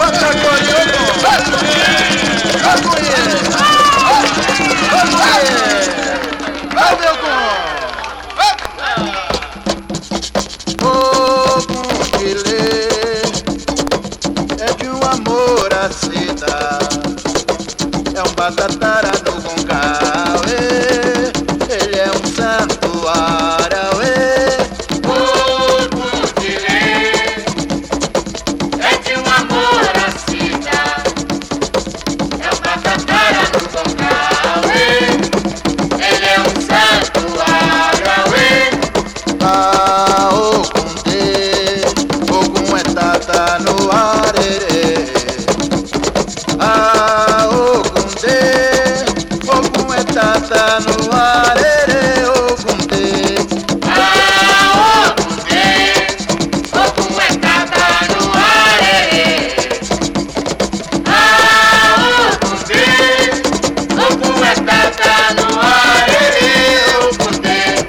É um batatara no Concal, ele é um santuário, o Cudilê é de um amor à cidade. É um batatara no Concal, ele é um santuário. Ah, Ogum é tata no arerê. Ah, Ogum é tata no arerê, Ogundê. Ah, Ogum é tata no arerê. Ah, Ogum é tata no arerê, Ogundê.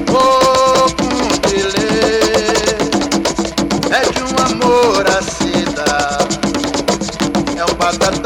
Ogundilê é de um amor à cidade. É um batata